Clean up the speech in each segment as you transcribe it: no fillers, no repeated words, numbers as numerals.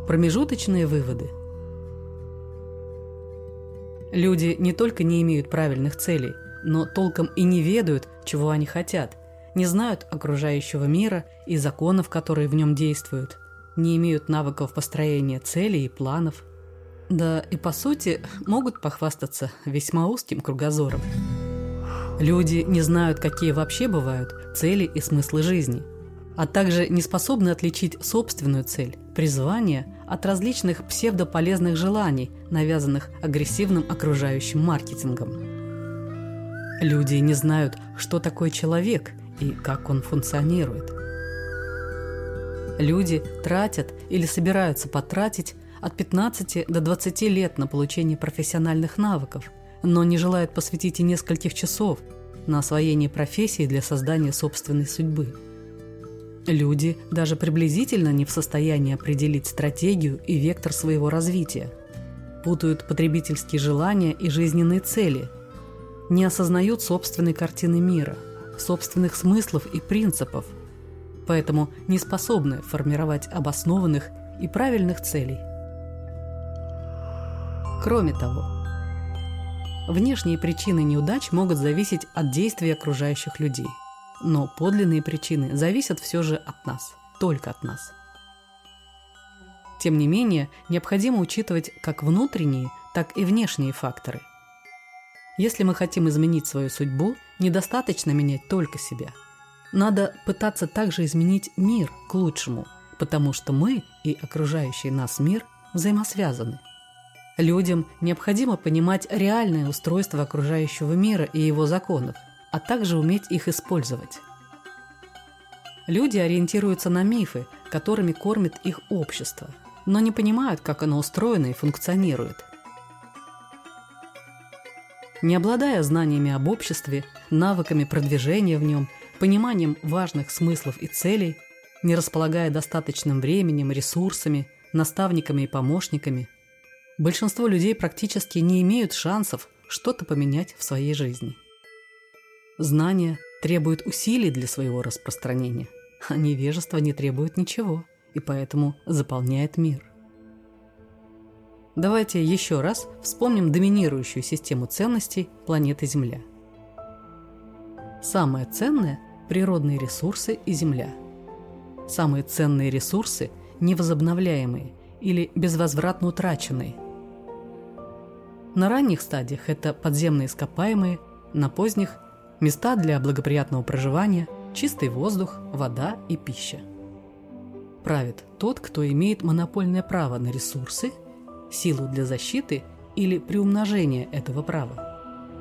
Промежуточные выводы. Люди не только не имеют правильных целей, но толком и не ведают, чего они хотят, не знают окружающего мира и законов, которые в нем действуют, не имеют навыков построения целей и планов. Да и по сути могут похвастаться весьма узким кругозором. Люди не знают, какие вообще бывают цели и смыслы жизни, а также не способны отличить собственную цель, призвание от различных псевдополезных желаний, навязанных агрессивным окружающим маркетингом. Люди не знают, что такое человек и как он функционирует. Люди тратят или собираются потратить от 15 до 20 лет на получение профессиональных навыков, но не желают посвятить и нескольких часов на освоение профессии для создания собственной судьбы. Люди даже приблизительно не в состоянии определить стратегию и вектор своего развития, путают потребительские желания и жизненные цели, не осознают собственной картины мира, собственных смыслов и принципов, поэтому не способны формировать обоснованных и правильных целей. Кроме того, внешние причины неудач могут зависеть от действий окружающих людей, но подлинные причины зависят все же от нас, только от нас. Тем не менее, необходимо учитывать как внутренние, так и внешние факторы. Если мы хотим изменить свою судьбу, недостаточно менять только себя. Надо пытаться также изменить мир к лучшему, потому что мы и окружающий нас мир взаимосвязаны. Людям необходимо понимать реальное устройство окружающего мира и его законов, а также уметь их использовать. Люди ориентируются на мифы, которыми кормит их общество, но не понимают, как оно устроено и функционирует. Не обладая знаниями об обществе, навыками продвижения в нем, пониманием важных смыслов и целей, не располагая достаточным временем, ресурсами, наставниками и помощниками, большинство людей практически не имеют шансов что-то поменять в своей жизни. Знания требуют усилий для своего распространения, а невежество не требует ничего и поэтому заполняет мир. Давайте еще раз вспомним доминирующую систему ценностей планеты Земля. Самое ценное – природные ресурсы и Земля. Самые ценные ресурсы – невозобновляемые или безвозвратно утраченные. На ранних стадиях это подземные ископаемые, на поздних – места для благоприятного проживания, чистый воздух, вода и пища. Правит тот, кто имеет монопольное право на ресурсы, силу для защиты или приумножения этого права.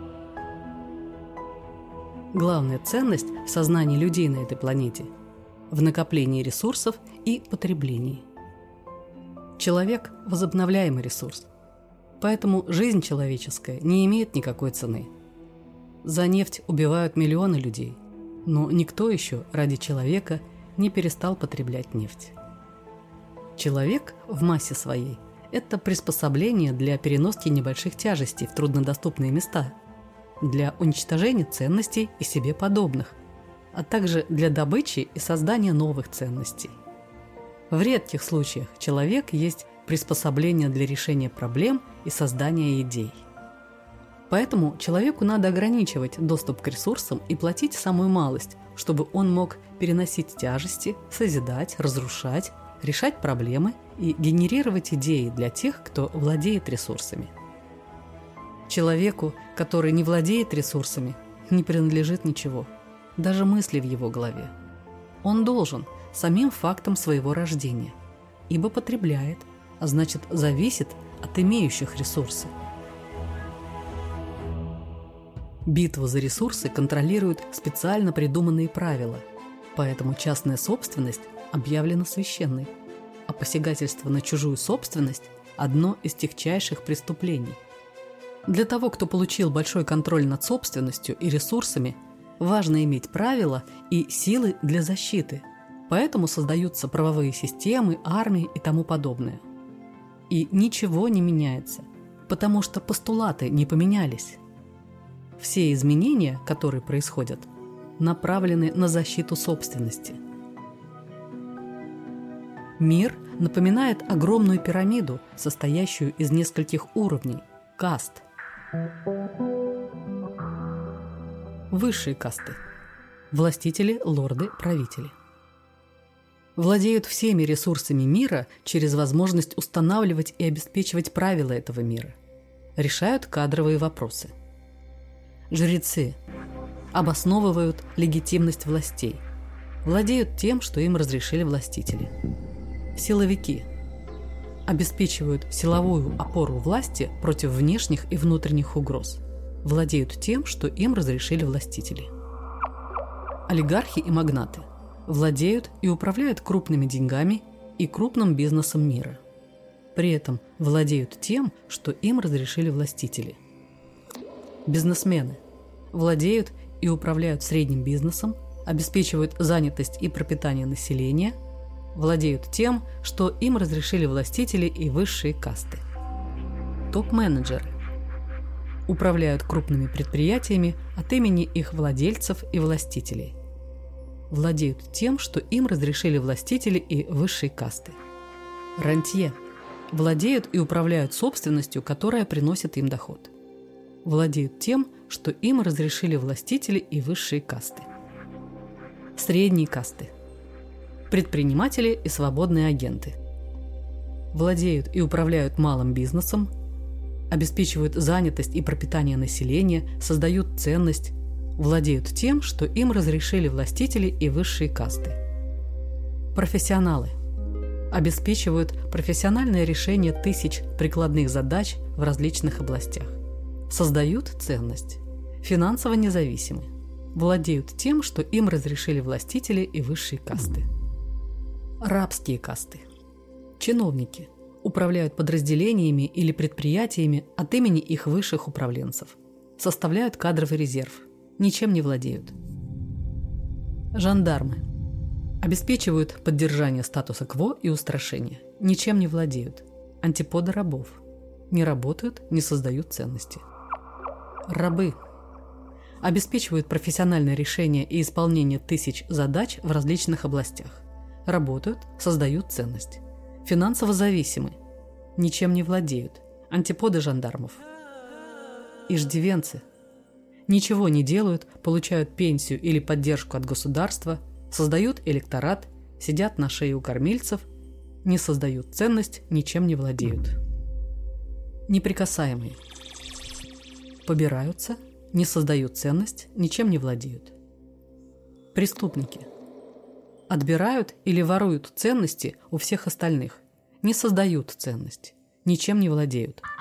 Главная ценность в сознании людей на этой планете – в накоплении ресурсов и потреблении. Человек – возобновляемый ресурс, поэтому жизнь человеческая не имеет никакой цены. За нефть убивают миллионы людей, но никто еще ради человека не перестал потреблять нефть. Человек в массе своей – это приспособление для переноски небольших тяжестей в труднодоступные места, для уничтожения ценностей и себе подобных, а также для добычи и создания новых ценностей. В редких случаях человек есть приспособление для решения проблем и создания идей. Поэтому человеку надо ограничивать доступ к ресурсам и платить самую малость, чтобы он мог переносить тяжести, созидать, разрушать, решать проблемы и генерировать идеи для тех, кто владеет ресурсами. Человеку, который не владеет ресурсами, не принадлежит ничего, даже мысли в его голове. Он должен самим фактом своего рождения, ибо потребляет, а значит зависит от имеющих ресурсы. Битву за ресурсы контролируют специально придуманные правила, поэтому частная собственность объявлена священной, а посягательство на чужую собственность – одно из тягчайших преступлений. Для того, кто получил большой контроль над собственностью и ресурсами, важно иметь правила и силы для защиты, поэтому создаются правовые системы, армии и тому подобное. И ничего не меняется, потому что постулаты не поменялись. Все изменения, которые происходят, направлены на защиту собственности. Мир напоминает огромную пирамиду, состоящую из нескольких уровней – каст. Высшие касты – властители, лорды, правители. Владеют всеми ресурсами мира через возможность устанавливать и обеспечивать правила этого мира. Решают кадровые вопросы. Жрецы обосновывают легитимность властей. Владеют тем, что им разрешили властители. Силовики обеспечивают силовую опору власти против внешних и внутренних угроз. Владеют тем, что им разрешили властители. Олигархи и магнаты владеют и управляют крупными деньгами и крупным бизнесом мира. При этом владеют тем, что им разрешили властители. Бизнесмены владеют и управляют средним бизнесом, обеспечивают занятость и пропитание населения, владеют тем, что им разрешили властители и высшие касты. Топ-менеджеры управляют крупными предприятиями от имени их владельцев и властителей. Владеют тем, что им разрешили властители и высшие касты. Рантье владеют и управляют собственностью, которая приносит им доход. Владеют тем, что им разрешили властители и высшие касты. Средние касты – предприниматели и свободные агенты. Владеют и управляют малым бизнесом, обеспечивают занятость и пропитание населения, создают ценность, владеют тем, что им разрешили властители и высшие касты. Профессионалы обеспечивают профессиональное решение тысяч прикладных задач в различных областях, создают ценность, финансово независимы, владеют тем, что им разрешили властители и высшие касты. Рабские касты. Чиновники управляют подразделениями или предприятиями от имени их высших управленцев, составляют кадровый резерв, ничем не владеют. Жандармы обеспечивают поддержание статуса кво и устрашение, ничем не владеют, антиподы рабов, не работают, не создают ценности. Рабы обеспечивают профессиональное решение и исполнение тысяч задач в различных областях, работают, создают ценность, финансово зависимы, ничем не владеют, антиподы жандармов. Иждивенцы ничего не делают, получают пенсию или поддержку от государства, создают электорат, сидят на шее у кормильцев, не создают ценность, ничем не владеют. Неприкасаемые побираются, не создают ценность, ничем не владеют. Преступники отбирают или воруют ценности у всех остальных, не создают ценность, ничем не владеют.